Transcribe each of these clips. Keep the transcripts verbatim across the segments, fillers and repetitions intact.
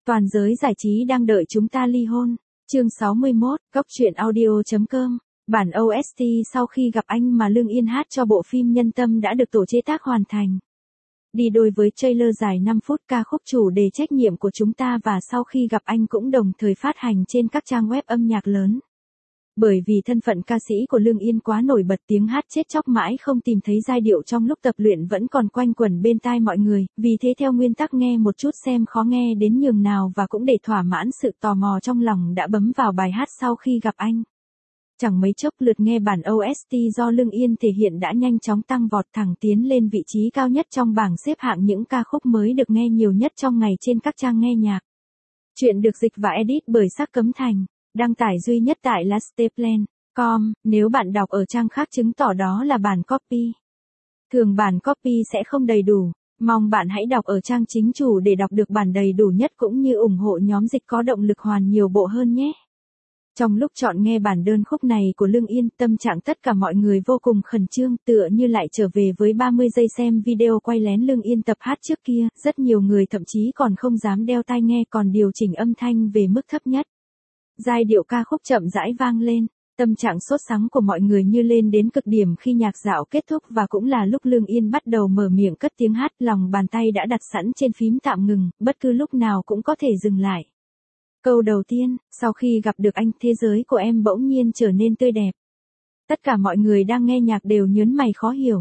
Toàn giới giải trí đang đợi chúng ta ly hôn. Chương sáu mươi mốt, Cóc truyện audio chấm com. Bản ô ét tê sau khi gặp anh mà Lương Yên hát cho bộ phim Nhân Tâm đã được tổ chế tác hoàn thành. Đi đôi với trailer dài năm phút, ca khúc Chủ đề trách nhiệm của chúng ta và Sau khi gặp anh cũng đồng thời phát hành trên các trang web âm nhạc lớn. Bởi vì thân phận ca sĩ của Lương Yên quá nổi bật, tiếng hát chết chóc mãi không tìm thấy giai điệu trong lúc tập luyện vẫn còn quanh quẩn bên tai mọi người, vì thế theo nguyên tắc nghe một chút xem khó nghe đến nhường nào và cũng để thỏa mãn sự tò mò trong lòng đã bấm vào bài hát Sau khi gặp anh. Chẳng mấy chốc lượt nghe bản ô ét tê do Lương Yên thể hiện đã nhanh chóng tăng vọt thẳng tiến lên vị trí cao nhất trong bảng xếp hạng những ca khúc mới được nghe nhiều nhất trong ngày trên các trang nghe nhạc. Chuyện được dịch và edit bởi Sắc Cấm Thành. Đăng tải duy nhất tại lasteplan chấm com, nếu bạn đọc ở trang khác chứng tỏ đó là bản copy. Thường bản copy sẽ không đầy đủ, mong bạn hãy đọc ở trang chính chủ để đọc được bản đầy đủ nhất cũng như ủng hộ nhóm dịch có động lực hoàn nhiều bộ hơn nhé. Trong lúc chọn nghe bản đơn khúc này của Lương Yên, tâm trạng tất cả mọi người vô cùng khẩn trương, tựa như lại trở về với ba mươi giây xem video quay lén Lương Yên tập hát trước kia, rất nhiều người thậm chí còn không dám đeo tai nghe còn điều chỉnh âm thanh về mức thấp nhất. Giai điệu ca khúc chậm rãi vang lên, tâm trạng sốt sắng của mọi người như lên đến cực điểm khi nhạc dạo kết thúc và cũng là lúc Lương Yên bắt đầu mở miệng cất tiếng hát, lòng bàn tay đã đặt sẵn trên phím tạm ngừng, bất cứ lúc nào cũng có thể dừng lại. Câu đầu tiên, sau khi gặp được anh, thế giới của em bỗng nhiên trở nên tươi đẹp. Tất cả mọi người đang nghe nhạc đều nhớn mày khó hiểu.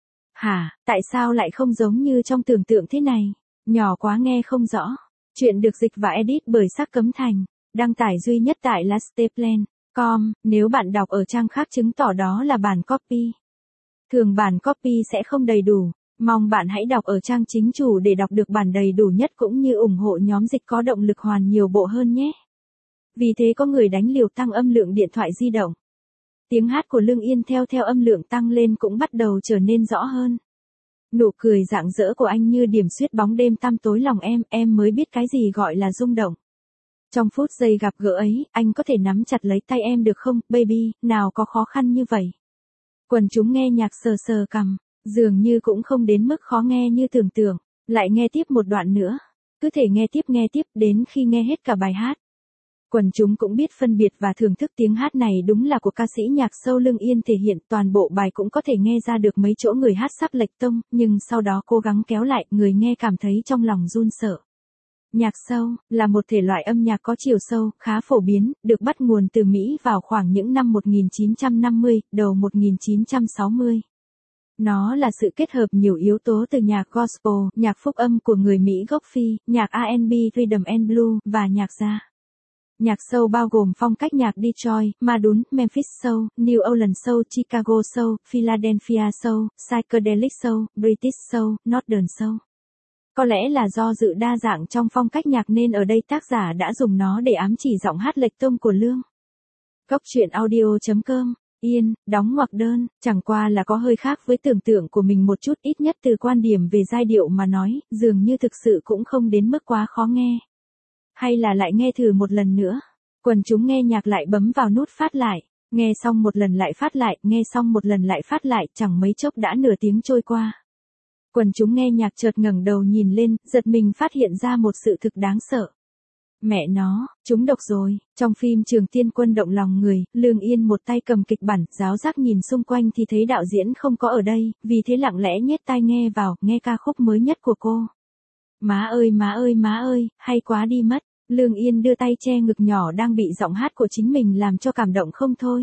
Hả, tại sao lại không giống như trong tưởng tượng thế này? Nhỏ quá nghe không rõ. Chuyện được dịch và edit bởi Sắc Cấm Thành. Đăng tải duy nhất tại lasteplan chấm com, nếu bạn đọc ở trang khác chứng tỏ đó là bản copy. Thường bản copy sẽ không đầy đủ, mong bạn hãy đọc ở trang chính chủ để đọc được bản đầy đủ nhất cũng như ủng hộ nhóm dịch có động lực hoàn nhiều bộ hơn nhé. Vì thế có người đánh liều tăng âm lượng điện thoại di động. Tiếng hát của Lương Yên theo theo âm lượng tăng lên cũng bắt đầu trở nên rõ hơn. Nụ cười rạng rỡ của anh như điểm xuyết bóng đêm tăm tối lòng em, em mới biết cái gì gọi là rung động. Trong phút giây gặp gỡ ấy, anh có thể nắm chặt lấy tay em được không, baby, nào có khó khăn như vậy. Quần chúng nghe nhạc sờ sờ cằm, dường như cũng không đến mức khó nghe như tưởng tượng, lại nghe tiếp một đoạn nữa, cứ thể nghe tiếp nghe tiếp đến khi nghe hết cả bài hát. Quần chúng cũng biết phân biệt và thưởng thức tiếng hát này đúng là của ca sĩ nhạc soul Lương Yên thể hiện, toàn bộ bài cũng có thể nghe ra được mấy chỗ người hát sắp lệch tông, nhưng sau đó cố gắng kéo lại, người nghe cảm thấy trong lòng run sợ. Nhạc soul là một thể loại âm nhạc có chiều sâu, khá phổ biến, được bắt nguồn từ Mỹ vào khoảng những năm một nghìn chín trăm năm mươi, đầu một nghìn chín trăm sáu mươi. Nó là sự kết hợp nhiều yếu tố từ nhạc gospel, nhạc phúc âm của người Mỹ gốc Phi, nhạc R and B, Rhythm and Blues, và nhạc jazz. Nhạc soul bao gồm phong cách nhạc Detroit, Madun, Memphis Soul, New Orleans Soul, Chicago Soul, Philadelphia Soul, Psychedelic Soul, British Soul, Northern Soul. Có lẽ là do dự đa dạng trong phong cách nhạc nên ở đây tác giả đã dùng nó để ám chỉ giọng hát lệch tông của Lương. Cóc truyện audio chấm com. Yên, đóng ngoặc đơn, chẳng qua là có hơi khác với tưởng tượng của mình một chút, ít nhất từ quan điểm về giai điệu mà nói, dường như thực sự cũng không đến mức quá khó nghe. Hay là lại nghe thử một lần nữa. Quần chúng nghe nhạc lại bấm vào nút phát lại, nghe xong một lần lại phát lại, nghe xong một lần lại phát lại, chẳng mấy chốc đã nửa tiếng trôi qua. Quần chúng nghe nhạc chợt ngẩng đầu nhìn lên, giật mình phát hiện ra một sự thực đáng sợ. Mẹ nó, chúng độc rồi. Trong phim Trường Tiên Quân động lòng người, Lương Yên một tay cầm kịch bản, giáo giác nhìn xung quanh thì thấy đạo diễn không có ở đây, vì thế lặng lẽ nhét tai nghe vào, nghe ca khúc mới nhất của cô. Má ơi má ơi má ơi, hay quá đi mất. Lương Yên đưa tay che ngực nhỏ đang bị giọng hát của chính mình làm cho cảm động không thôi.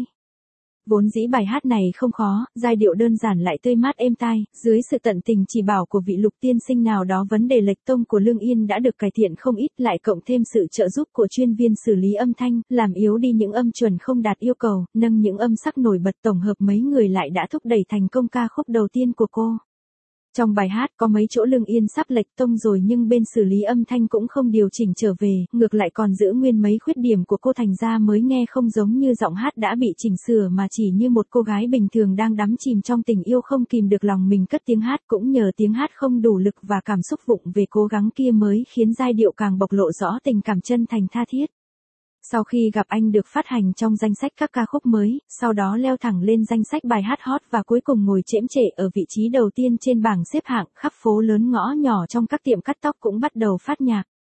Vốn dĩ bài hát này không khó, giai điệu đơn giản lại tươi mát êm tai, dưới sự tận tình chỉ bảo của vị Lục tiên sinh nào đó vấn đề lệch tông của Lương Yên đã được cải thiện không ít, lại cộng thêm sự trợ giúp của chuyên viên xử lý âm thanh, làm yếu đi những âm chuẩn không đạt yêu cầu, nâng những âm sắc nổi bật, tổng hợp mấy người lại đã thúc đẩy thành công ca khúc đầu tiên của cô. Trong bài hát có mấy chỗ Lương Yên sắp lệch tông rồi nhưng bên xử lý âm thanh cũng không điều chỉnh trở về, ngược lại còn giữ nguyên mấy khuyết điểm của cô, thành ra mới nghe không giống như giọng hát đã bị chỉnh sửa mà chỉ như một cô gái bình thường đang đắm chìm trong tình yêu không kìm được lòng mình cất tiếng hát, cũng nhờ tiếng hát không đủ lực và cảm xúc vụng về cố gắng kia mới khiến giai điệu càng bộc lộ rõ tình cảm chân thành tha thiết. Sau khi gặp anh được phát hành trong danh sách các ca khúc mới, sau đó leo thẳng lên danh sách bài hát hot và cuối cùng ngồi chễm chệ ở vị trí đầu tiên trên bảng xếp hạng, khắp phố lớn ngõ nhỏ trong các tiệm cắt tóc cũng bắt đầu phát nhạc.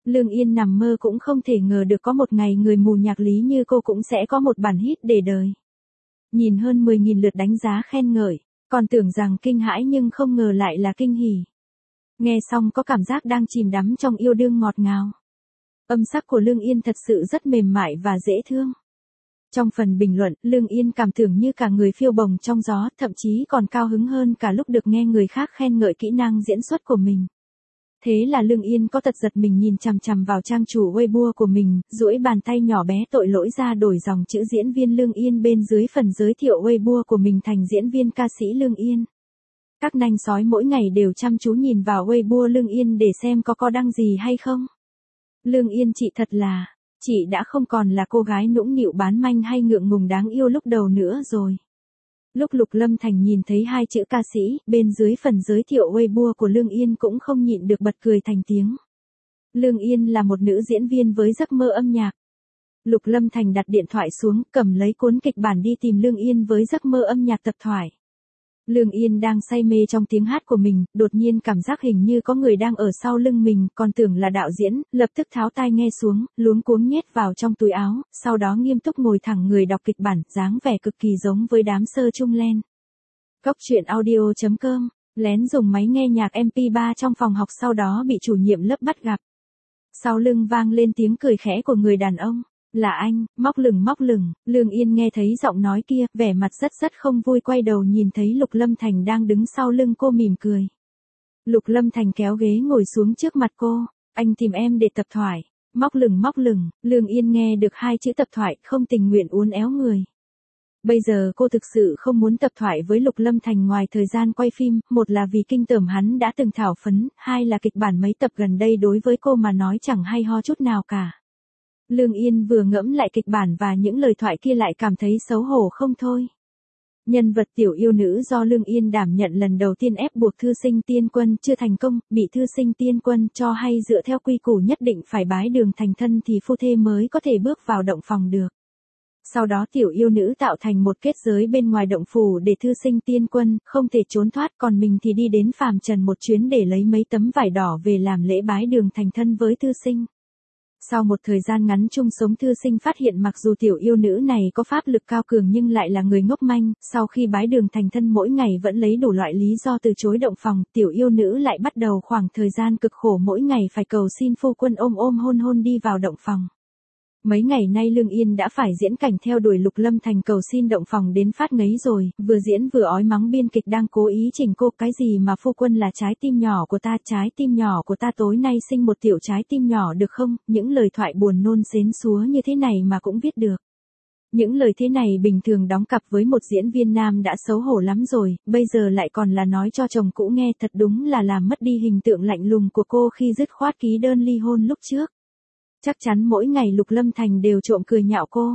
Lương Yên nằm mơ cũng không thể ngờ được có một ngày người mù nhạc lý như cô cũng sẽ có một bản hit để đời. Nhìn hơn mười nghìn lượt đánh giá khen ngợi, còn tưởng rằng kinh hãi nhưng không ngờ lại là kinh hỉ. Nghe xong có cảm giác đang chìm đắm trong yêu đương ngọt ngào. Âm sắc của Lương Yên thật sự rất mềm mại và dễ thương. Trong phần bình luận, Lương Yên cảm tưởng như cả người phiêu bồng trong gió, thậm chí còn cao hứng hơn cả lúc được nghe người khác khen ngợi kỹ năng diễn xuất của mình. Thế là Lương Yên có tật giật mình nhìn chằm chằm vào trang chủ Weibo của mình, duỗi bàn tay nhỏ bé tội lỗi ra đổi dòng chữ diễn viên Lương Yên bên dưới phần giới thiệu Weibo của mình thành diễn viên ca sĩ Lương Yên. Các nanh sói mỗi ngày đều chăm chú nhìn vào Weibo Lương Yên để xem có có đăng gì hay không. Lương Yên chị thật là, chị đã không còn là cô gái nũng nịu bán manh hay ngượng ngùng đáng yêu lúc đầu nữa rồi. Lúc Lục Lâm Thành nhìn thấy hai chữ ca sĩ, bên dưới phần giới thiệu Weibo của Lương Yên cũng không nhịn được bật cười thành tiếng. Lương Yên là một nữ diễn viên với giấc mơ âm nhạc. Lục Lâm Thành đặt điện thoại xuống, cầm lấy cuốn kịch bản đi tìm Lương Yên với giấc mơ âm nhạc tập thoại. Lương Yên đang say mê trong tiếng hát của mình, đột nhiên cảm giác hình như có người đang ở sau lưng mình, còn tưởng là đạo diễn, lập tức tháo tai nghe xuống, luống cuống nhét vào trong túi áo, sau đó nghiêm túc ngồi thẳng người đọc kịch bản, dáng vẻ cực kỳ giống với đám sơ trung len. Cốc truyện audio chấm com, lén dùng máy nghe nhạc em pê ba trong phòng học sau đó bị chủ nhiệm lớp bắt gặp. Sau lưng vang lên tiếng cười khẽ của người đàn ông. Là anh, móc lửng móc lửng, Lương Yên nghe thấy giọng nói kia, vẻ mặt rất rất không vui quay đầu nhìn thấy Lục Lâm Thành đang đứng sau lưng cô mỉm cười. Lục Lâm Thành kéo ghế ngồi xuống trước mặt cô, anh tìm em để tập thoại, móc lửng móc lửng, Lương Yên nghe được hai chữ tập thoại không tình nguyện uốn éo người. Bây giờ cô thực sự không muốn tập thoại với Lục Lâm Thành ngoài thời gian quay phim, một là vì kinh tởm hắn đã từng thảo phấn, hai là kịch bản mấy tập gần đây đối với cô mà nói chẳng hay ho chút nào cả. Lương Yên vừa ngẫm lại kịch bản và những lời thoại kia lại cảm thấy xấu hổ không thôi. Nhân vật tiểu yêu nữ do Lương Yên đảm nhận lần đầu tiên ép buộc thư sinh Tiên Quân chưa thành công, bị thư sinh Tiên Quân cho hay dựa theo quy củ nhất định phải bái đường thành thân thì phu thê mới có thể bước vào động phòng được. Sau đó tiểu yêu nữ tạo thành một kết giới bên ngoài động phủ để thư sinh Tiên Quân không thể trốn thoát, còn mình thì đi đến phàm trần một chuyến để lấy mấy tấm vải đỏ về làm lễ bái đường thành thân với thư sinh. Sau một thời gian ngắn chung sống, thư sinh phát hiện mặc dù tiểu yêu nữ này có pháp lực cao cường nhưng lại là người ngốc manh, sau khi bái đường thành thân mỗi ngày vẫn lấy đủ loại lý do từ chối động phòng, tiểu yêu nữ lại bắt đầu khoảng thời gian cực khổ mỗi ngày phải cầu xin phu quân ôm ôm hôn hôn đi vào động phòng. Mấy ngày nay Lương Yên đã phải diễn cảnh theo đuổi Lục Lâm Thành cầu xin động phòng đến phát ngấy rồi, vừa diễn vừa ói mắng biên kịch đang cố ý chỉnh cô, cái gì mà phu quân là trái tim nhỏ của ta, trái tim nhỏ của ta tối nay sinh một tiểu trái tim nhỏ được không, những lời thoại buồn nôn xến xúa như thế này mà cũng viết được. Những lời thế này bình thường đóng cặp với một diễn viên nam đã xấu hổ lắm rồi, bây giờ lại còn là nói cho chồng cũ nghe, thật đúng là làm mất đi hình tượng lạnh lùng của cô khi dứt khoát ký đơn ly hôn lúc trước. Chắc chắn mỗi ngày Lục Lâm Thành đều trộm cười nhạo cô.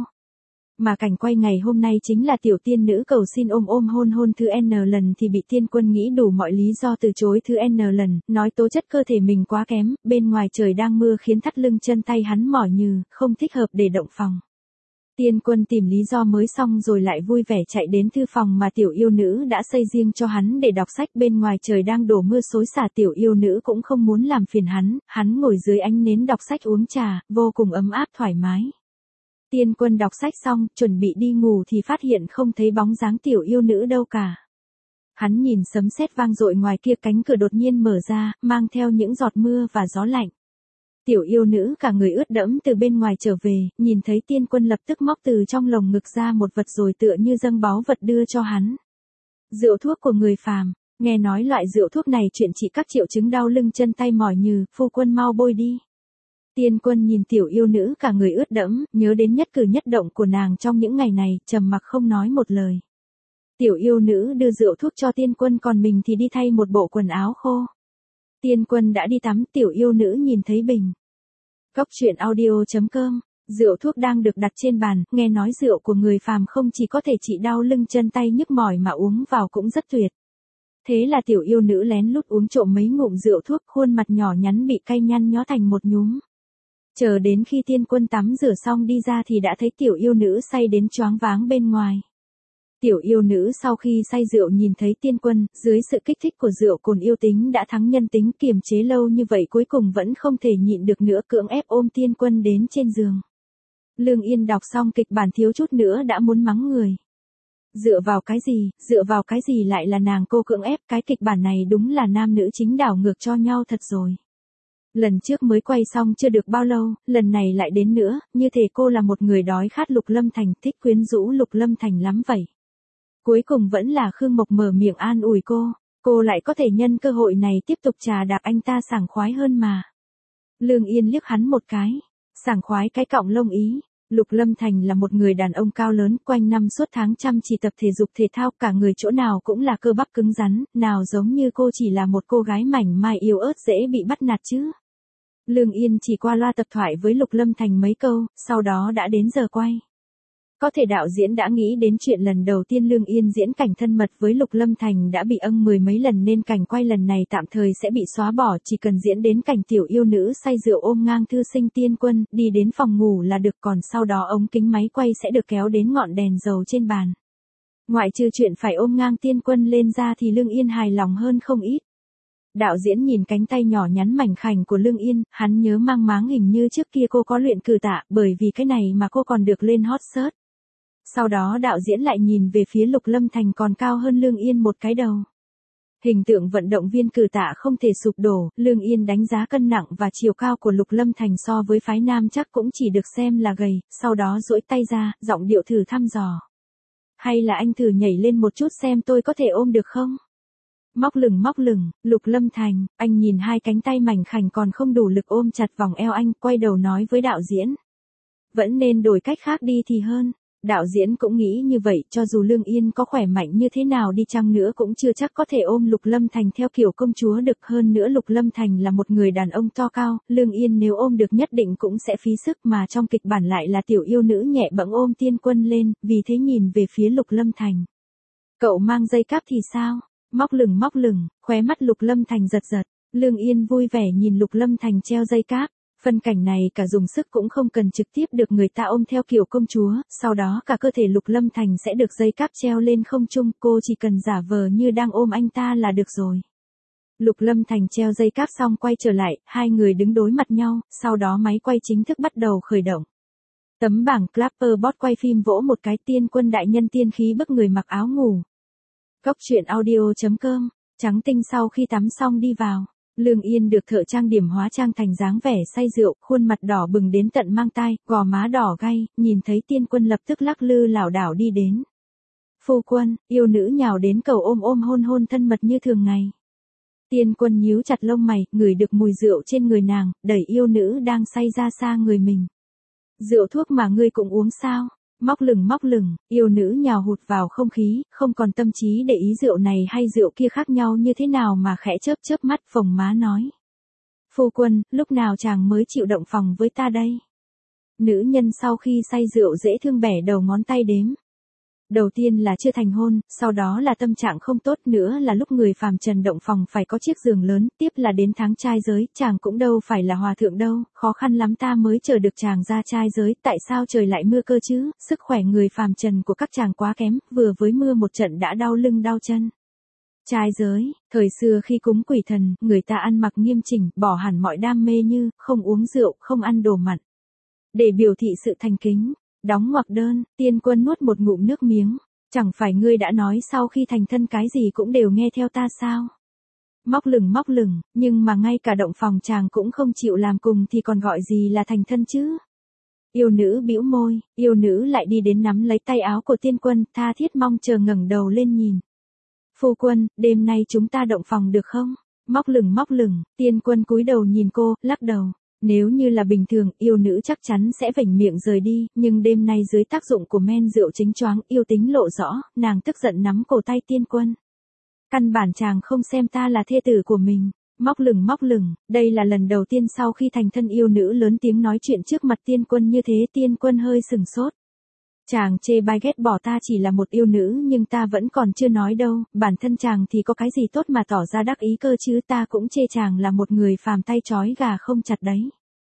Mà cảnh quay ngày hôm nay chính là tiểu tiên nữ cầu xin ôm ôm hôn hôn thứ N lần thì bị Tiên Quân nghĩ đủ mọi lý do từ chối thứ N lần, nói tố chất cơ thể mình quá kém, bên ngoài trời đang mưa khiến thắt lưng chân tay hắn mỏi nhừ, không thích hợp để động phòng. Tiên Quân tìm lý do mới xong rồi lại vui vẻ chạy đến thư phòng mà tiểu yêu nữ đã xây riêng cho hắn để đọc sách, bên ngoài trời đang đổ mưa xối xả, tiểu yêu nữ cũng không muốn làm phiền hắn, hắn ngồi dưới ánh nến đọc sách uống trà, vô cùng ấm áp thoải mái. Tiên Quân đọc sách xong, chuẩn bị đi ngủ thì phát hiện không thấy bóng dáng tiểu yêu nữ đâu cả. Hắn nhìn sấm sét vang dội ngoài kia, cánh cửa đột nhiên mở ra, mang theo những giọt mưa và gió lạnh. Tiểu yêu nữ cả người ướt đẫm từ bên ngoài trở về, nhìn thấy Tiên Quân lập tức móc từ trong lồng ngực ra một vật rồi tựa như dâng báu vật đưa cho hắn. Rượu thuốc của người phàm, nghe nói loại rượu thuốc này chuyện trị các triệu chứng đau lưng chân tay mỏi nhừ, phu quân mau bôi đi. Tiên Quân nhìn tiểu yêu nữ cả người ướt đẫm, nhớ đến nhất cử nhất động của nàng trong những ngày này, trầm mặc không nói một lời. Tiểu yêu nữ đưa rượu thuốc cho Tiên Quân, còn mình thì đi thay một bộ quần áo khô. Tiên Quân đã đi tắm, tiểu yêu nữ nhìn thấy bình. Cốc truyện audio chấm com, rượu thuốc đang được đặt trên bàn, nghe nói rượu của người phàm không chỉ có thể trị đau lưng chân tay nhức mỏi mà uống vào cũng rất tuyệt. Thế là tiểu yêu nữ lén lút uống trộm mấy ngụm rượu thuốc, khuôn mặt nhỏ nhắn bị cay nhăn nhó thành một nhúm. Chờ đến khi Tiên Quân tắm rửa xong đi ra thì đã thấy tiểu yêu nữ say đến choáng váng bên ngoài. Tiểu yêu nữ sau khi say rượu nhìn thấy Tiên Quân, dưới sự kích thích của rượu cồn yêu tính đã thắng nhân tính, kiềm chế lâu như vậy cuối cùng vẫn không thể nhịn được nữa, cưỡng ép ôm Tiên Quân đến trên giường. Lương Yên đọc xong kịch bản thiếu chút nữa đã muốn mắng người. Dựa vào cái gì, dựa vào cái gì lại là nàng cô cưỡng ép, cái kịch bản này đúng là nam nữ chính đảo ngược cho nhau thật rồi. Lần trước mới quay xong chưa được bao lâu, lần này lại đến nữa, như thể cô là một người đói khát Lục Lâm Thành, thích quyến rũ Lục Lâm Thành lắm vậy. Cuối cùng vẫn là Khương Mộc mở miệng an ủi cô, cô lại có thể nhân cơ hội này tiếp tục trà đạp anh ta sảng khoái hơn mà. Lương Yên liếc hắn một cái, sảng khoái cái cọng lông ý. Lục Lâm Thành là một người đàn ông cao lớn, quanh năm suốt tháng chăm chỉ tập thể dục thể thao, cả người chỗ nào cũng là cơ bắp cứng rắn, nào giống như cô chỉ là một cô gái mảnh mai yếu ớt dễ bị bắt nạt chứ. Lương Yên chỉ qua loa tập thoại với Lục Lâm Thành mấy câu, sau đó đã đến giờ quay. Có thể đạo diễn đã nghĩ đến chuyện lần đầu tiên Lương Yên diễn cảnh thân mật với Lục Lâm Thành đã bị âng mười mấy lần nên cảnh quay lần này tạm thời sẽ bị xóa bỏ, chỉ cần diễn đến cảnh tiểu yêu nữ say rượu ôm ngang thư sinh Tiên Quân, đi đến phòng ngủ là được, còn sau đó ống kính máy quay sẽ được kéo đến ngọn đèn dầu trên bàn. Ngoại trừ chuyện phải ôm ngang Tiên Quân lên ra thì Lương Yên hài lòng hơn không ít. Đạo diễn nhìn cánh tay nhỏ nhắn mảnh khảnh của Lương Yên, hắn nhớ mang máng hình như trước kia cô có luyện cử tạ, bởi vì cái này mà cô còn được lên hot search. Sau đó đạo diễn lại nhìn về phía Lục Lâm Thành còn cao hơn Lương Yên một cái đầu. Hình tượng vận động viên cử tạ không thể sụp đổ, Lương Yên đánh giá cân nặng và chiều cao của Lục Lâm Thành so với phái nam chắc cũng chỉ được xem là gầy, sau đó duỗi tay ra, giọng điệu thử thăm dò. Hay là anh thử nhảy lên một chút xem tôi có thể ôm được không? Móc lửng móc lửng, Lục Lâm Thành, anh nhìn hai cánh tay mảnh khảnh còn không đủ lực ôm chặt vòng eo anh, quay đầu nói với đạo diễn. Vẫn nên đổi cách khác đi thì hơn. Đạo diễn cũng nghĩ như vậy, cho dù Lương Yên có khỏe mạnh như thế nào đi chăng nữa cũng chưa chắc có thể ôm Lục Lâm Thành theo kiểu công chúa được, hơn nữa Lục Lâm Thành là một người đàn ông to cao, Lương Yên nếu ôm được nhất định cũng sẽ phí sức, mà trong kịch bản lại là tiểu yêu nữ nhẹ bẫng ôm Tiên Quân lên, vì thế nhìn về phía Lục Lâm Thành. Cậu mang dây cáp thì sao? Móc lửng móc lửng, khóe mắt Lục Lâm Thành giật giật, Lương Yên vui vẻ nhìn Lục Lâm Thành treo dây cáp. Phân cảnh này cả dùng sức cũng không cần trực tiếp được người ta ôm theo kiểu công chúa, sau đó cả cơ thể Lục Lâm Thành sẽ được dây cáp treo lên không trung, cô chỉ cần giả vờ như đang ôm anh ta là được rồi. Lục Lâm Thành treo dây cáp xong quay trở lại, hai người đứng đối mặt nhau, sau đó máy quay chính thức bắt đầu khởi động. Tấm bảng Clapperbot quay phim vỗ một cái, Tiên Quân đại nhân tiên khí bức người mặc áo ngủ. Cốc truyện audio chấm com, trắng tinh sau khi tắm xong đi vào. Lương Yên được thợ trang điểm hóa trang thành dáng vẻ say rượu, khuôn mặt đỏ bừng đến tận mang tai, gò má đỏ gay, nhìn thấy Tiên Quân lập tức lắc lư lảo đảo đi đến. Phu quân, yêu nữ nhào đến cầu ôm ôm hôn hôn thân mật như thường ngày. Tiên Quân nhíu chặt lông mày, ngửi được mùi rượu trên người nàng, đẩy yêu nữ đang say ra xa người mình. Rượu thuốc mà ngươi cũng uống sao? Móc lửng móc lửng, yêu nữ nhào hụt vào không khí, không còn tâm trí để ý rượu này hay rượu kia khác nhau như thế nào mà khẽ chớp chớp mắt, phồng má nói. Phu quân, lúc nào chàng mới chịu động phòng với ta đây? Nữ nhân sau khi say rượu dễ thương bẻ đầu ngón tay đếm. Đầu tiên là chưa thành hôn, sau đó là tâm trạng không tốt, nữa là lúc người phàm trần động phòng phải có chiếc giường lớn, tiếp là đến tháng trai giới, chàng cũng đâu phải là hòa thượng đâu, khó khăn lắm ta mới chờ được chàng ra trai giới, tại sao trời lại mưa cơ chứ, sức khỏe người phàm trần của các chàng quá kém, vừa với mưa một trận đã đau lưng đau chân. Trai giới, thời xưa khi cúng quỷ thần, người ta ăn mặc nghiêm chỉnh, bỏ hẳn mọi đam mê như, không uống rượu, không ăn đồ mặn. Để biểu thị sự thành kính. Đóng ngoặc đơn, Tiên Quân nuốt một ngụm nước miếng, chẳng phải ngươi đã nói sau khi thành thân cái gì cũng đều nghe theo ta sao? Móc lửng móc lửng, nhưng mà ngay cả động phòng chàng cũng không chịu làm cùng thì còn gọi gì là thành thân chứ? Yêu nữ bĩu môi, yêu nữ lại đi đến nắm lấy tay áo của Tiên Quân, tha thiết mong chờ ngẩng đầu lên nhìn. Phu quân, đêm nay chúng ta động phòng được không? Móc lửng móc lửng, Tiên Quân cúi đầu nhìn cô, lắc đầu. Nếu như là bình thường, yêu nữ chắc chắn sẽ vểnh miệng rời đi, nhưng đêm nay dưới tác dụng của men rượu chính choáng, yêu tính lộ rõ, nàng tức giận nắm cổ tay Tiên Quân. Căn bản chàng không xem ta là thê tử của mình. Móc lửng móc lửng, đây là lần đầu tiên sau khi thành thân yêu nữ lớn tiếng nói chuyện trước mặt Tiên Quân như thế, Tiên Quân hơi sừng sốt. Chàng chê bai ghét bỏ ta chỉ là một yêu nữ nhưng ta vẫn còn chưa nói đâu, bản thân chàng thì có cái gì tốt mà tỏ ra đắc ý cơ chứ, ta cũng chê chàng là một người phàm tay trói gà không chặt đấy.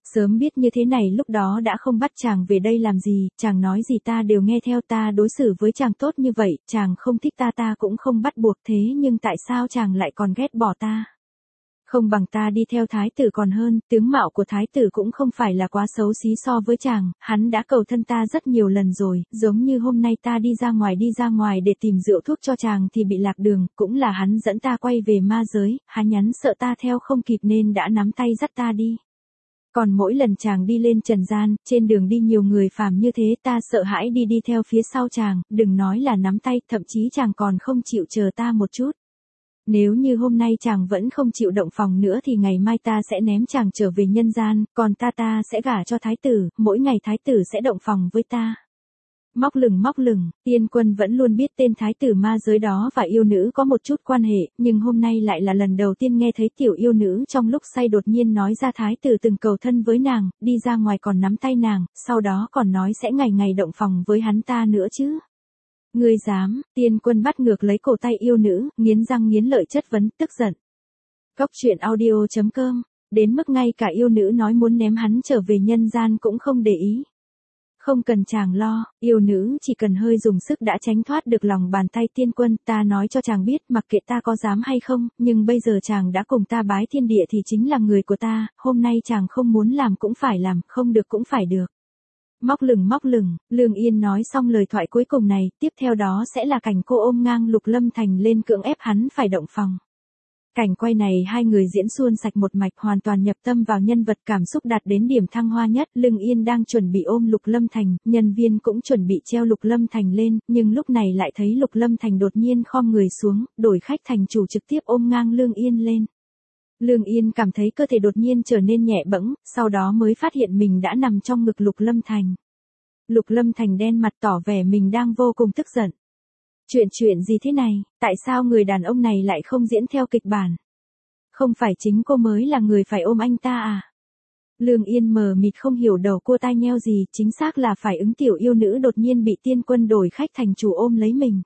Sớm biết như thế này lúc đó đã không bắt chàng về đây làm gì, chàng nói gì ta đều nghe theo, ta đối xử với chàng tốt như vậy, chàng không thích ta ta cũng không bắt buộc, thế nhưng tại sao chàng lại còn ghét bỏ ta? Không bằng ta đi theo thái tử còn hơn, tướng mạo của thái tử cũng không phải là quá xấu xí so với chàng, hắn đã cầu thân ta rất nhiều lần rồi, giống như hôm nay ta đi ra ngoài đi ra ngoài để tìm rượu thuốc cho chàng thì bị lạc đường, cũng là hắn dẫn ta quay về ma giới, hắn nhắn sợ ta theo không kịp nên đã nắm tay dắt ta đi. Còn mỗi lần chàng đi lên trần gian, trên đường đi nhiều người phàm như thế, ta sợ hãi đi đi theo phía sau chàng, đừng nói là nắm tay, thậm chí chàng còn không chịu chờ ta một chút. Nếu như hôm nay chàng vẫn không chịu động phòng nữa thì ngày mai ta sẽ ném chàng trở về nhân gian, còn ta ta sẽ gả cho thái tử, mỗi ngày thái tử sẽ động phòng với ta. Móc lửng móc lửng, Tiên Quân vẫn luôn biết tên thái tử ma giới đó và yêu nữ có một chút quan hệ, nhưng hôm nay lại là lần đầu tiên nghe thấy tiểu yêu nữ trong lúc say đột nhiên nói ra thái tử từng cầu thân với nàng, đi ra ngoài còn nắm tay nàng, sau đó còn nói sẽ ngày ngày động phòng với hắn ta nữa chứ. Ngươi dám? Tiên Quân bắt ngược lấy cổ tay yêu nữ, nghiến răng nghiến lợi chất vấn, tức giận. Cốc truyện audio chấm com, đến mức ngay cả yêu nữ nói muốn ném hắn trở về nhân gian cũng không để ý. Không cần chàng lo, yêu nữ chỉ cần hơi dùng sức đã tránh thoát được lòng bàn tay Tiên Quân, ta nói cho chàng biết mặc kệ ta có dám hay không, nhưng bây giờ chàng đã cùng ta bái thiên địa thì chính là người của ta, hôm nay chàng không muốn làm cũng phải làm, không được cũng phải được. Móc lửng móc lửng, Lương Yên nói xong lời thoại cuối cùng này, tiếp theo đó sẽ là cảnh cô ôm ngang Lục Lâm Thành lên cưỡng ép hắn phải động phòng. Cảnh quay này hai người diễn suôn sạch một mạch hoàn toàn nhập tâm vào nhân vật, cảm xúc đạt đến điểm thăng hoa nhất. Lương Yên đang chuẩn bị ôm Lục Lâm Thành, nhân viên cũng chuẩn bị treo Lục Lâm Thành lên, nhưng lúc này lại thấy Lục Lâm Thành đột nhiên khom người xuống, đổi khách thành chủ trực tiếp ôm ngang Lương Yên lên. Lương Yên cảm thấy cơ thể đột nhiên trở nên nhẹ bẫng, sau đó mới phát hiện mình đã nằm trong ngực Lục Lâm Thành. Lục Lâm Thành đen mặt tỏ vẻ mình đang vô cùng tức giận. Chuyện chuyện gì thế này, tại sao người đàn ông này lại không diễn theo kịch bản? Không phải chính cô mới là người phải ôm anh ta à? Lương Yên mờ mịt không hiểu đầu cua tai nheo gì, chính xác là phải ứng tiểu yêu nữ đột nhiên bị Tiên Quân đổi khách thành chủ ôm lấy mình.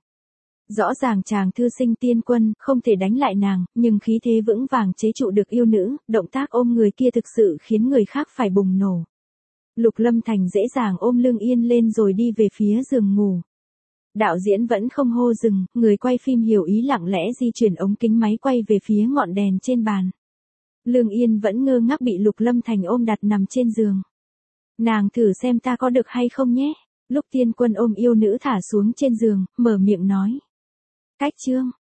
Rõ ràng chàng thư sinh Tiên Quân không thể đánh lại nàng, nhưng khí thế vững vàng chế trụ được yêu nữ, động tác ôm người kia thực sự khiến người khác phải bùng nổ. Lục Lâm Thành dễ dàng ôm Lương Yên lên rồi đi về phía giường ngủ. Đạo diễn vẫn không hô dừng, người quay phim hiểu ý lặng lẽ di chuyển ống kính máy quay về phía ngọn đèn trên bàn. Lương Yên vẫn ngơ ngác bị Lục Lâm Thành ôm đặt nằm trên giường. Nàng thử xem ta có được hay không nhé. Lúc Tiên Quân ôm yêu nữ thả xuống trên giường, mở miệng nói. Cách chương.